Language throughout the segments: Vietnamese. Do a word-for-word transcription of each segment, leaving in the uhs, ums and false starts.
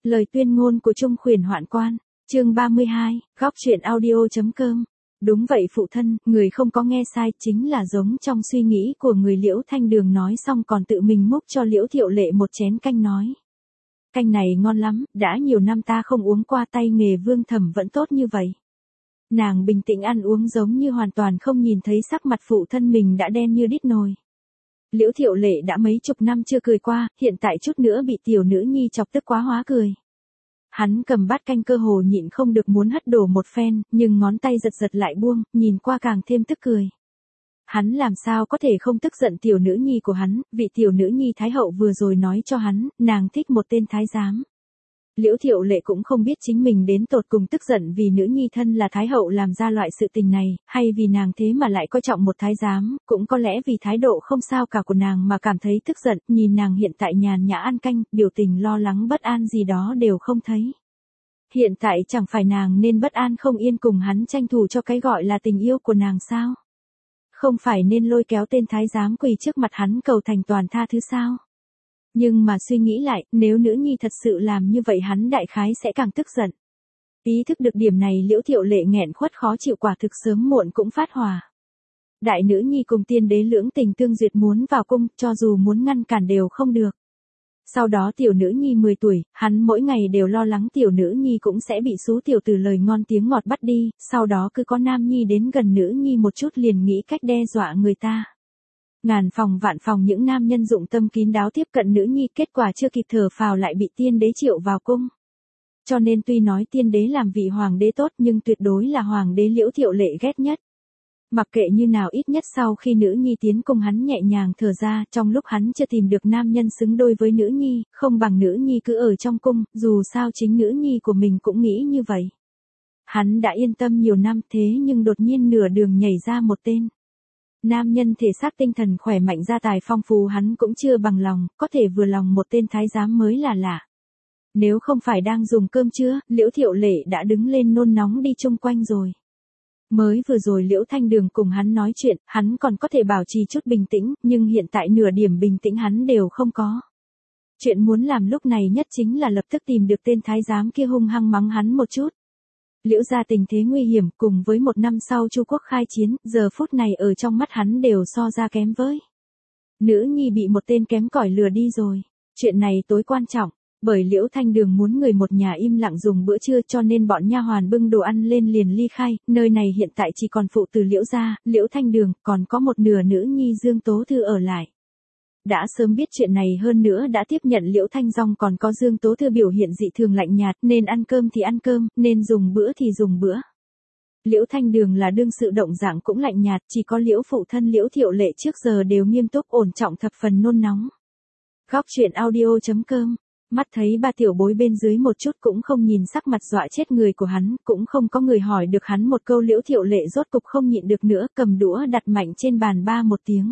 Lời tuyên ngôn của Trung Khuyển Hoạn Quan, chương ba mươi hai, góc truyện audio.com. Đúng vậy phụ thân, người không có nghe sai, chính là giống trong suy nghĩ của người. Liễu Thanh Đường nói xong còn tự mình múc cho Liễu Thiệu Lệ một chén canh nói. Canh này ngon lắm, đã nhiều năm ta không uống qua, tay nghề Vương Thẩm vẫn tốt như vậy. Nàng bình tĩnh ăn uống giống như hoàn toàn không nhìn thấy sắc mặt phụ thân mình đã đen như đít nồi. Liễu Thiệu Lệ đã mấy chục năm chưa cười qua, hiện tại chút nữa bị tiểu nữ nhi chọc tức quá hóa cười. Hắn cầm bát canh cơ hồ nhịn không được muốn hất đổ một phen, nhưng ngón tay giật giật lại buông, nhìn qua càng thêm tức cười. Hắn làm sao có thể không tức giận tiểu nữ nhi của hắn, vị tiểu nữ nhi Thái Hậu vừa rồi nói cho hắn, nàng thích một tên thái giám. Liễu Thiệu Lệ cũng không biết chính mình đến tột cùng tức giận vì nữ nhi thân là Thái Hậu làm ra loại sự tình này, hay vì nàng thế mà lại coi trọng một thái giám, cũng có lẽ vì thái độ không sao cả của nàng mà cảm thấy tức giận, nhìn nàng hiện tại nhàn nhã ăn canh, biểu tình lo lắng bất an gì đó đều không thấy. Hiện tại chẳng phải nàng nên bất an không yên cùng hắn tranh thủ cho cái gọi là tình yêu của nàng sao? Không phải nên lôi kéo tên thái giám quỳ trước mặt hắn cầu thành toàn tha thứ sao? Nhưng mà suy nghĩ lại, nếu nữ nhi thật sự làm như vậy hắn đại khái sẽ càng tức giận. Ý thức được điểm này Liễu Thiệu Lệ nghẹn khuất khó chịu, quả thực sớm muộn cũng phát hỏa. Đại nữ nhi cùng tiên đế lưỡng tình tương duyệt muốn vào cung, cho dù muốn ngăn cản đều không được. Sau đó tiểu nữ nhi mười tuổi, hắn mỗi ngày đều lo lắng tiểu nữ nhi cũng sẽ bị xú tiểu từ lời ngon tiếng ngọt bắt đi, sau đó cứ có nam nhi đến gần nữ nhi một chút liền nghĩ cách đe dọa người ta. Ngàn phòng vạn phòng những nam nhân dụng tâm kín đáo tiếp cận nữ nhi, kết quả chưa kịp thở phào lại bị tiên đế triệu vào cung. Cho nên tuy nói tiên đế làm vị hoàng đế tốt nhưng tuyệt đối là hoàng đế Liễu Thiệu Lệ ghét nhất. Mặc kệ như nào ít nhất sau khi nữ nhi tiến cung hắn nhẹ nhàng thở ra, trong lúc hắn chưa tìm được nam nhân xứng đôi với nữ nhi, không bằng nữ nhi cứ ở trong cung, dù sao chính nữ nhi của mình cũng nghĩ như vậy. Hắn đã yên tâm nhiều năm thế nhưng đột nhiên nửa đường nhảy ra một tên. Nam nhân thể xác tinh thần khỏe mạnh gia tài phong phú hắn cũng chưa bằng lòng, có thể vừa lòng một tên thái giám mới là lạ. Nếu không phải đang dùng cơm trưa, Liễu Thiệu Lệ đã đứng lên nôn nóng đi chung quanh rồi. Mới vừa rồi Liễu Thanh Đường cùng hắn nói chuyện, hắn còn có thể bảo trì chút bình tĩnh, nhưng hiện tại nửa điểm bình tĩnh hắn đều không có. Chuyện muốn làm lúc này nhất chính là lập tức tìm được tên thái giám kia hung hăng mắng hắn một chút. Liễu gia tình thế nguy hiểm cùng với một năm sau Chu quốc khai chiến, giờ phút này ở trong mắt hắn đều so ra kém với. Nữ nhi bị một tên kém cỏi lừa đi rồi. Chuyện này tối quan trọng, bởi Liễu Thanh Đường muốn người một nhà im lặng dùng bữa trưa cho nên bọn nha hoàn bưng đồ ăn lên liền ly khai, nơi này hiện tại chỉ còn phụ từ Liễu gia, Liễu Thanh Đường, còn có một nửa nữ nhi Dương Tố Thư ở lại. Đã sớm biết chuyện này hơn nữa đã tiếp nhận Liễu Thanh Dong còn có Dương Tố Thư biểu hiện dị thường lạnh nhạt, nên ăn cơm thì ăn cơm, nên dùng bữa thì dùng bữa. Liễu Thanh Đường là đương sự động dạng cũng lạnh nhạt, chỉ có Liễu phụ thân Liễu Thiệu Lệ trước giờ đều nghiêm túc ổn trọng thập phần nôn nóng. Góc truyện audio.com, mắt thấy ba tiểu bối bên dưới một chút cũng không nhìn sắc mặt dọa chết người của hắn, cũng không có người hỏi được hắn một câu, Liễu Thiệu Lệ rốt cục không nhịn được nữa, cầm đũa đặt mạnh trên bàn ba một tiếng.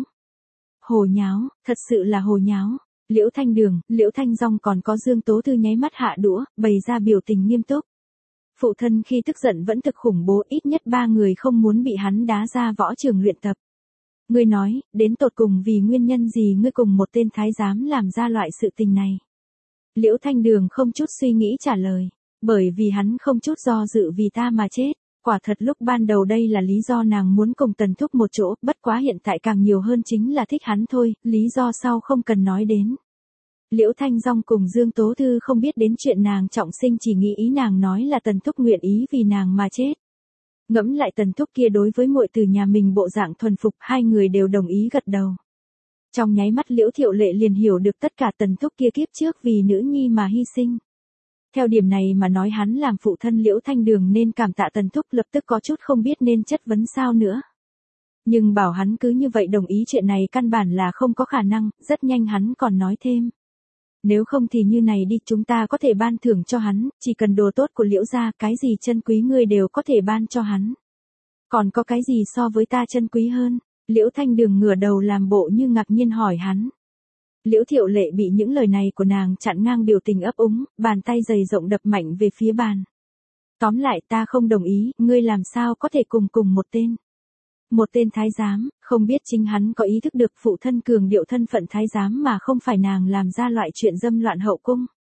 Hồ nháo, thật sự là hồ nháo. Liễu Thanh Đường, Liễu Thanh Dong còn có Dương Tố Thư nháy mắt hạ đũa, bày ra biểu tình nghiêm túc. Phụ thân khi tức giận vẫn thực khủng bố, ít nhất ba người không muốn bị hắn đá ra võ trường luyện tập. Ngươi nói, đến tột cùng vì nguyên nhân gì ngươi cùng một tên thái giám làm ra loại sự tình này? Liễu Thanh Đường không chút suy nghĩ trả lời, bởi vì hắn không chút do dự vì ta mà chết. Quả thật lúc ban đầu đây là lý do nàng muốn cùng Tần Thúc một chỗ, bất quá hiện tại càng nhiều hơn chính là thích hắn thôi, lý do sau không cần nói đến. Liễu Thanh Dong cùng Dương Tố Thư không biết đến chuyện nàng trọng sinh, chỉ nghĩ ý nàng nói là Tần Thúc nguyện ý vì nàng mà chết. Ngẫm lại Tần Thúc kia đối với muội từ nhà mình bộ dạng thuần phục, hai người đều đồng ý gật đầu. Trong nháy mắt Liễu Thiệu Lệ liền hiểu được tất cả Tần Thúc kia kiếp trước vì nữ nhi mà hy sinh. Theo điểm này mà nói hắn làm phụ thân Liễu Thanh Đường nên cảm tạ Tần Thúc, lập tức có chút không biết nên chất vấn sao nữa. Nhưng bảo hắn cứ như vậy đồng ý chuyện này căn bản là không có khả năng, rất nhanh hắn còn nói thêm. Nếu không thì như này đi, chúng ta có thể ban thưởng cho hắn, chỉ cần đồ tốt của Liễu gia, cái gì chân quý ngươi đều có thể ban cho hắn. Còn có cái gì so với ta chân quý hơn? Liễu Thanh Đường ngửa đầu làm bộ như ngạc nhiên hỏi hắn. Liễu Thiệu Lệ bị những lời này của nàng chặn ngang biểu tình ấp úng, bàn tay dày rộng đập mạnh về phía bàn. Tóm lại ta không đồng ý, ngươi làm sao có thể cùng cùng một tên. Một tên thái giám, không biết chính hắn có ý thức được phụ thân cường điệu thân phận thái giám mà không phải nàng làm ra loại chuyện dâm loạn hậu cung.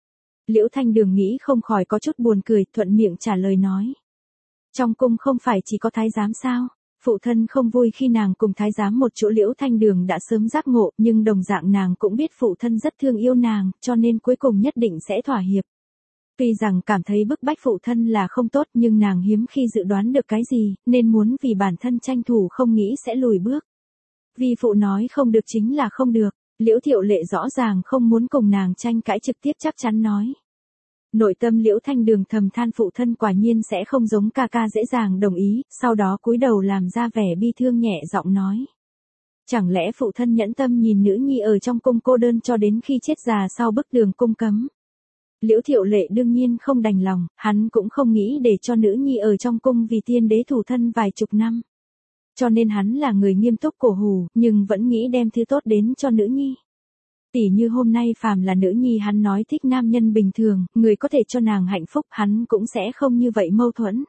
Liễu Thanh Đường nghĩ không khỏi có chút buồn cười, thuận miệng trả lời nói. Trong cung không phải chỉ có thái giám sao? Phụ thân không vui khi nàng cùng thái giám một chỗ. Liễu Thanh Đường đã sớm giác ngộ, nhưng đồng dạng nàng cũng biết phụ thân rất thương yêu nàng, cho nên cuối cùng nhất định sẽ thỏa hiệp. Tuy rằng cảm thấy bức bách phụ thân là không tốt, nhưng nàng hiếm khi dự đoán được cái gì, nên muốn vì bản thân tranh thủ, không nghĩ sẽ lùi bước. Vì phụ nói không được chính là không được. Liễu Thiệu Lệ rõ ràng không muốn cùng nàng tranh cãi, trực tiếp chắc chắn nói. Nội tâm Liễu Thanh Đường thầm than phụ thân quả nhiên sẽ không giống ca ca dễ dàng đồng ý, sau đó cúi đầu làm ra vẻ bi thương, nhẹ giọng nói. Chẳng lẽ phụ thân nhẫn tâm nhìn nữ nhi ở trong cung cô đơn cho đến khi chết già sau bức tường cung cấm? Liễu Thiệu Lệ đương nhiên không đành lòng, hắn cũng không nghĩ để cho nữ nhi ở trong cung vì tiên đế thủ thân vài chục năm. Cho nên hắn là người nghiêm túc cổ hủ, nhưng vẫn nghĩ đem thứ tốt đến cho nữ nhi. Tỉ như hôm nay phàm là nữ nhi hắn nói thích nam nhân bình thường, người có thể cho nàng hạnh phúc, hắn cũng sẽ không như vậy mâu thuẫn.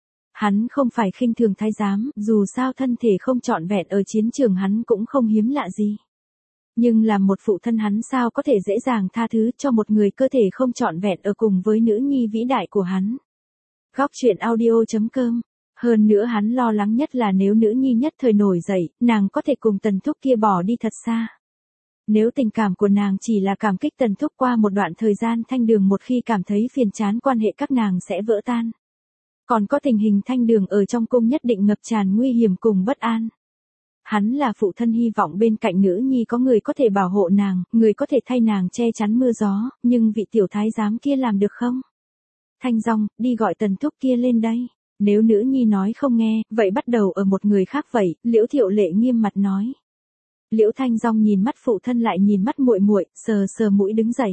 Hắn không phải khinh thường thái giám, dù sao thân thể không trọn vẹn ở chiến trường hắn cũng không hiếm lạ gì. Nhưng làm một phụ thân hắn sao có thể dễ dàng tha thứ cho một người cơ thể không trọn vẹn ở cùng với nữ nhi vĩ đại của hắn. Góc truyện audio chấm com. Hơn nữa hắn lo lắng nhất là nếu nữ nhi nhất thời nổi dậy, nàng có thể cùng Tần Thúc kia bỏ đi thật xa. Nếu tình cảm của nàng chỉ là cảm kích Tần Thúc qua một đoạn thời gian, Thanh Đường một khi cảm thấy phiền chán, quan hệ các nàng sẽ vỡ tan. Còn có tình hình Thanh Đường ở trong cung nhất định ngập tràn nguy hiểm cùng bất an. Hắn là phụ thân hy vọng bên cạnh nữ nhi có người có thể bảo hộ nàng, người có thể thay nàng che chắn mưa gió, nhưng vị tiểu thái giám kia làm được không? Thanh Dong, đi gọi Tần Thúc kia lên đây. Nếu nữ nhi nói không nghe, vậy bắt đầu ở một người khác vậy, Liễu Thiệu Lệ nghiêm mặt nói. Liễu Thanh Dong nhìn mắt phụ thân lại nhìn mắt muội muội, sờ sờ mũi đứng dậy.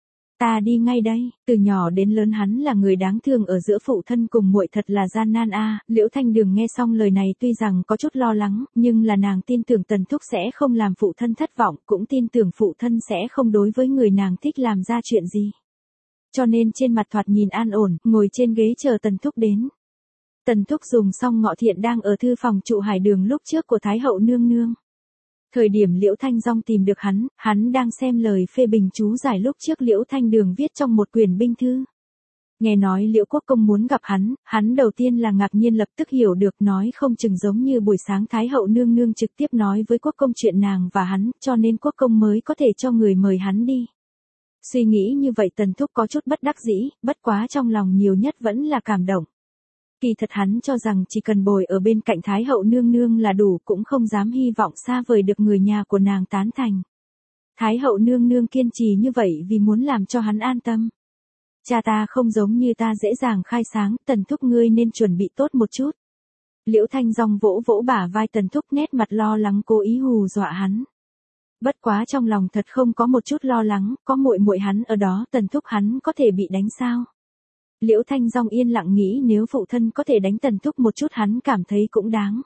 Ta đi ngay đây, từ nhỏ đến lớn hắn là người đáng thương ở giữa phụ thân cùng muội thật là gian nan a. À. Liễu Thanh Đường nghe xong lời này tuy rằng có chút lo lắng, nhưng là nàng tin tưởng Tần Thúc sẽ không làm phụ thân thất vọng, cũng tin tưởng phụ thân sẽ không đối với người nàng thích làm ra chuyện gì. Cho nên trên mặt thoạt nhìn an ổn, ngồi trên ghế chờ Tần Thúc đến. Tần Thúc dùng xong ngọ thiện đang ở thư phòng trụ hải đường lúc trước của Thái hậu nương nương. Thời điểm Liễu Thanh Dong tìm được hắn, hắn đang xem lời phê bình chú giải lúc trước Liễu Thanh Đường viết trong một quyển binh thư. Nghe nói Liễu Quốc Công muốn gặp hắn, hắn đầu tiên là ngạc nhiên, lập tức hiểu được, nói không chừng giống như buổi sáng Thái hậu nương nương trực tiếp nói với Quốc Công chuyện nàng và hắn, cho nên Quốc Công mới có thể cho người mời hắn đi. Suy nghĩ như vậy Tần Thúc có chút bất đắc dĩ, bất quá trong lòng nhiều nhất vẫn là cảm động. Kỳ thật hắn cho rằng chỉ cần bồi ở bên cạnh Thái hậu nương nương là đủ, cũng không dám hy vọng xa vời được người nhà của nàng tán thành. Thái hậu nương nương kiên trì như vậy vì muốn làm cho hắn an tâm. Cha ta không giống như ta dễ dàng khai sáng, Tần Thúc ngươi nên chuẩn bị tốt một chút. Liễu Thanh Dong vỗ vỗ bả vai Tần Thúc, nét mặt lo lắng cố ý hù dọa hắn. Bất quá trong lòng thật không có một chút lo lắng, có muội muội hắn ở đó, Tần Thúc hắn có thể bị đánh sao? Liễu Thanh Dong yên lặng nghĩ nếu phụ thân có thể đánh Tần Thúc một chút hắn cảm thấy cũng đáng.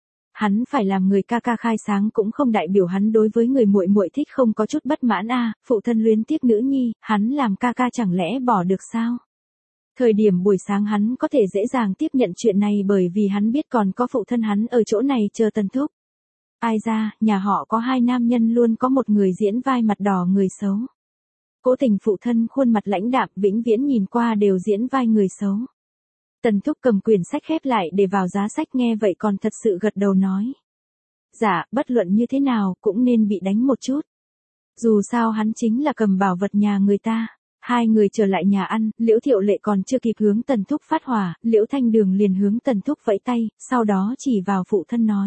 Hắn phải làm người ca ca khai sáng cũng không đại biểu hắn đối với người muội muội thích không có chút bất mãn a. À, phụ thân luyến tiếc nữ nhi, hắn làm ca ca chẳng lẽ bỏ được sao? Thời điểm buổi sáng hắn có thể dễ dàng tiếp nhận chuyện này bởi vì hắn biết còn có phụ thân hắn ở chỗ này chờ Tần Thúc. Ai ra, nhà họ có hai nam nhân luôn có một người diễn vai mặt đỏ người xấu. Cố Tình phụ thân khuôn mặt lãnh đạm, vĩnh viễn nhìn qua đều diễn vai người xấu. Tần Thúc cầm quyển sách khép lại để vào giá sách, nghe vậy còn thật sự gật đầu nói. Dạ, bất luận như thế nào cũng nên bị đánh một chút. Dù sao hắn chính là cầm bảo vật nhà người ta. Hai người trở lại nhà ăn, Liễu Thiệu Lệ còn chưa kịp hướng Tần Thúc phát hỏa, Liễu Thanh Đường liền hướng Tần Thúc vẫy tay, sau đó chỉ vào phụ thân nói.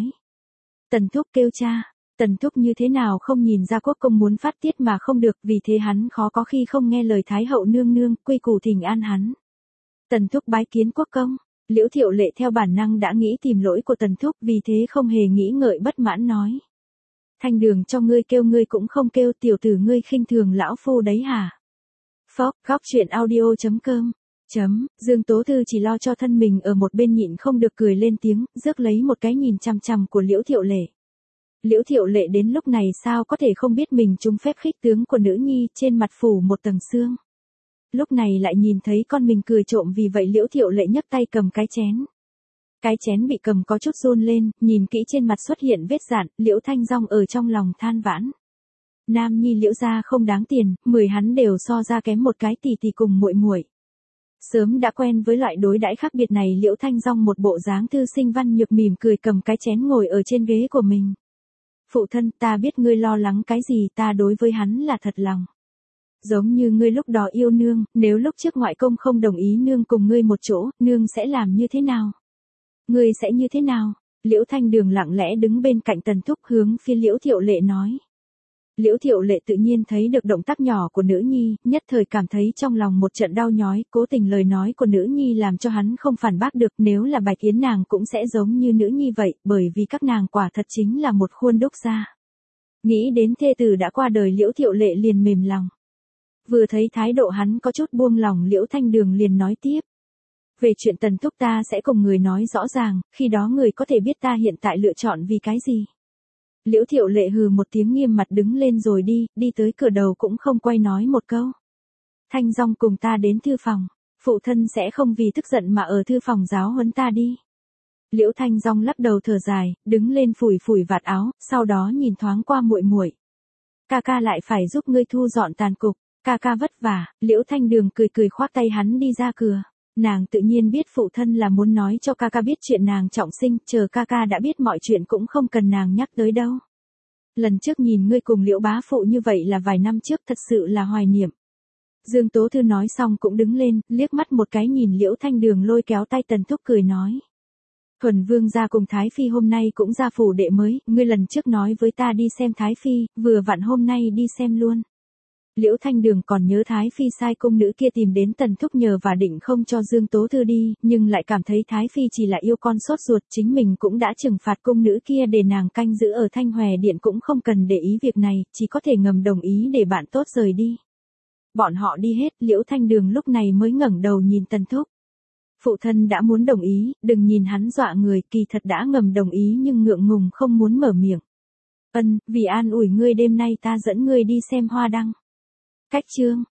Tần Thúc kêu cha. Tần Thúc như thế nào không nhìn ra Quốc Công muốn phát tiết mà không được, vì thế hắn khó có khi không nghe lời Thái hậu nương nương, quy củ thỉnh an hắn. Tần Thúc bái kiến Quốc Công. Liễu Thiệu Lệ theo bản năng đã nghĩ tìm lỗi của Tần Thúc, vì thế không hề nghĩ ngợi bất mãn nói. Thanh Đường cho ngươi kêu ngươi cũng không kêu, tiểu tử ngươi khinh thường lão phu đấy hả? Phóc, góc truyện audio chấm com. Chấm, Dương Tố Thư chỉ lo cho thân mình ở một bên nhịn không được cười lên tiếng, rước lấy một cái nhìn chằm chằm của Liễu Thiệu Lệ. Liễu Thiệu Lệ đến lúc này sao có thể không biết mình trúng phép khích tướng của nữ nhi, trên mặt phủ một tầng sương. Lúc này lại nhìn thấy con mình cười trộm, vì vậy Liễu Thiệu Lệ nhấc tay cầm cái chén. Cái chén bị cầm có chút run lên, nhìn kỹ trên mặt xuất hiện vết dạn, Liễu Thanh Dong ở trong lòng than vãn. Nam nhi Liễu gia không đáng tiền, mười hắn đều so ra kém một cái tỷ tỷ cùng muội muội. Sớm đã quen với loại đối đãi khác biệt này, Liễu Thanh Dong một bộ dáng thư sinh văn nhược mỉm cười cầm cái chén ngồi ở trên ghế của mình. Phụ thân, ta biết ngươi lo lắng cái gì, ta đối với hắn là thật lòng. Giống như ngươi lúc đó yêu nương, nếu lúc trước ngoại công không đồng ý nương cùng ngươi một chỗ, nương sẽ làm như thế nào? Ngươi sẽ như thế nào? Liễu Thanh Đường lặng lẽ đứng bên cạnh Tần Thúc hướng phía Liễu Thiệu Lệ nói. Liễu Thiệu Lệ tự nhiên thấy được động tác nhỏ của nữ nhi, nhất thời cảm thấy trong lòng một trận đau nhói, cố tình lời nói của nữ nhi làm cho hắn không phản bác được, nếu là Bạch Yến nàng cũng sẽ giống như nữ nhi vậy, bởi vì các nàng quả thật chính là một khuôn đúc ra. Nghĩ đến thê tử đã qua đời, Liễu Thiệu Lệ liền mềm lòng. Vừa thấy thái độ hắn có chút buông lòng, Liễu Thanh Đường liền nói tiếp. Về chuyện Tần Thúc ta sẽ cùng người nói rõ ràng, khi đó người có thể biết ta hiện tại lựa chọn vì cái gì. Liễu Thiệu Lệ hừ một tiếng nghiêm mặt đứng lên rồi đi, đi tới cửa đầu cũng không quay nói một câu. Thanh Dong cùng ta đến thư phòng, phụ thân sẽ không vì tức giận mà ở thư phòng giáo huấn ta đi. Liễu Thanh Dong lắc đầu thở dài, đứng lên phủi phủi vạt áo, sau đó nhìn thoáng qua muội muội. Ca ca lại phải giúp ngươi thu dọn tàn cục, ca ca vất vả. Liễu Thanh Đường cười cười khoác tay hắn đi ra cửa. Nàng tự nhiên biết phụ thân là muốn nói cho ca ca biết chuyện nàng trọng sinh, chờ ca ca đã biết mọi chuyện cũng không cần nàng nhắc tới đâu. Lần trước nhìn ngươi cùng Liễu bá phụ như vậy là vài năm trước, thật sự là hoài niệm. Dương Tố Thư nói xong cũng đứng lên, liếc mắt một cái nhìn Liễu Thanh Đường lôi kéo tay Tần Thúc cười nói. Thuần Vương gia cùng Thái Phi hôm nay cũng ra phủ đệ mới, ngươi lần trước nói với ta đi xem Thái Phi, vừa vặn hôm nay đi xem luôn. Liễu Thanh Đường còn nhớ Thái Phi sai cung nữ kia tìm đến Tần Thúc nhờ và định không cho Dương Tố Thư đi, nhưng lại cảm thấy Thái Phi chỉ là yêu con sốt ruột, chính mình cũng đã trừng phạt cung nữ kia để nàng canh giữ ở Thanh Hòe Điện, cũng không cần để ý việc này, chỉ có thể ngầm đồng ý để bạn tốt rời đi. Bọn họ đi hết, Liễu Thanh Đường lúc này mới ngẩng đầu nhìn Tần Thúc. Phụ thân đã muốn đồng ý, đừng nhìn hắn dọa người, kỳ thật đã ngầm đồng ý nhưng ngượng ngùng không muốn mở miệng. Ân, vì an ủi ngươi đêm nay ta dẫn ngươi đi xem hoa đăng. Cách chương